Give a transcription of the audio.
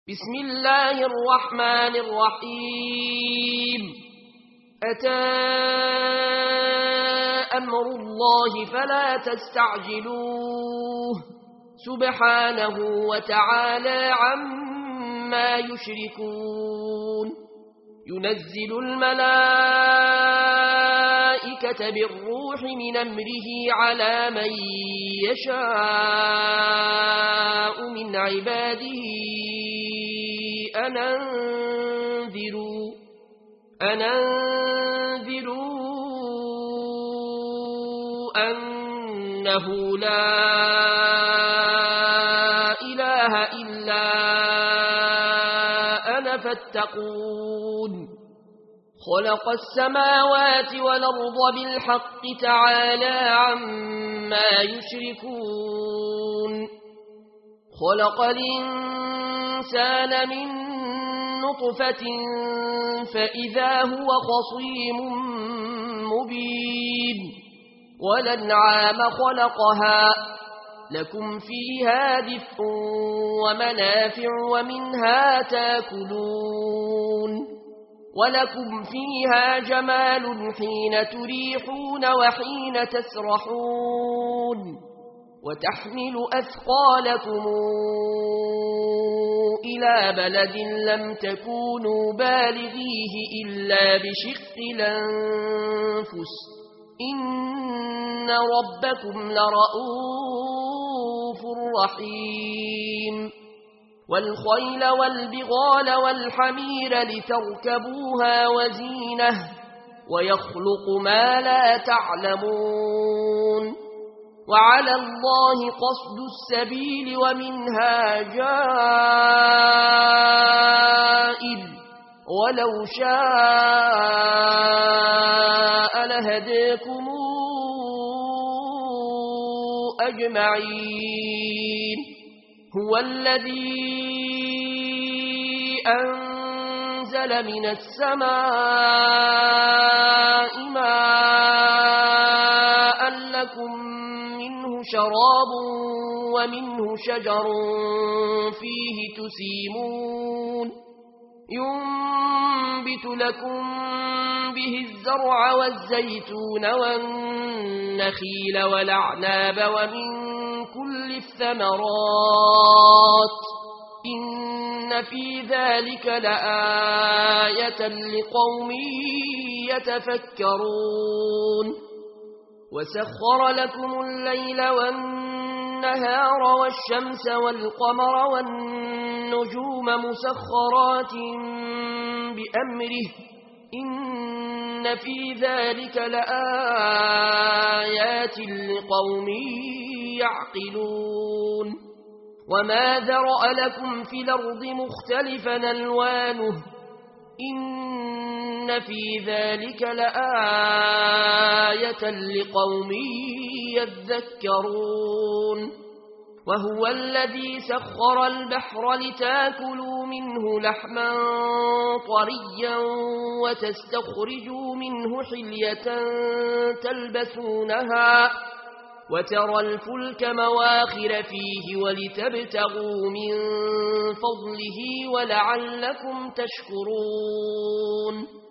بسم الله الرحمن الرحيم أتى أمر الله فلا تستعجلوه سبحانه وتعالى عما يشركون ينزل الملائكة بالروح من أمره على من يشاء من عباده أن أنذروا أنه لا إله إلا أنا فاتقون خلق السماوات والأرض بالحق تعالى عما يشركون خلق الإنسان من نطفة فإذا هو خصيم مبين والأنعام خلقها لكم فيها دفء ومنافع ومنها تاكلون ولكم فيها جمال حين تريحون وحين تسرحون وتحمل أثقالكم إلى بلد لم تكونوا بالغيه إلا بشق الأنفس إن ربكم لرؤوف رحيم والخيل والبغال والحمير لتركبوها وزينة ويخلق ما لا تعلمون وعلى الله قصد السبيل ومنها جائر ولو شاء لهديكم أجمعين هو الذي أنزل من السماء ماء لكم منه شراب ومنه شجر فيه تسيمون ينبت لكم به الزرع والزيتون والنخيل والأعناب ومن كل الثمرات إن في ذلك لآية لقوم يتفكرون وسخر لكم الليل والنهار والشمس والقمر والنجوم مسخرات بأمره إن في ذلك لآيات لقوم يعقلون وما ذرأ لكم في الأرض مختلفا ألوانه إن في ذلك لآية لقوم يذكرون وهو الذي سخر البحر لتاكلوا منه لحما طريا وتستخرجوا منه حلية تلبسونها وترى الفلك مواخر فيه ولتبتغوا من فضله ولعلكم تشكرون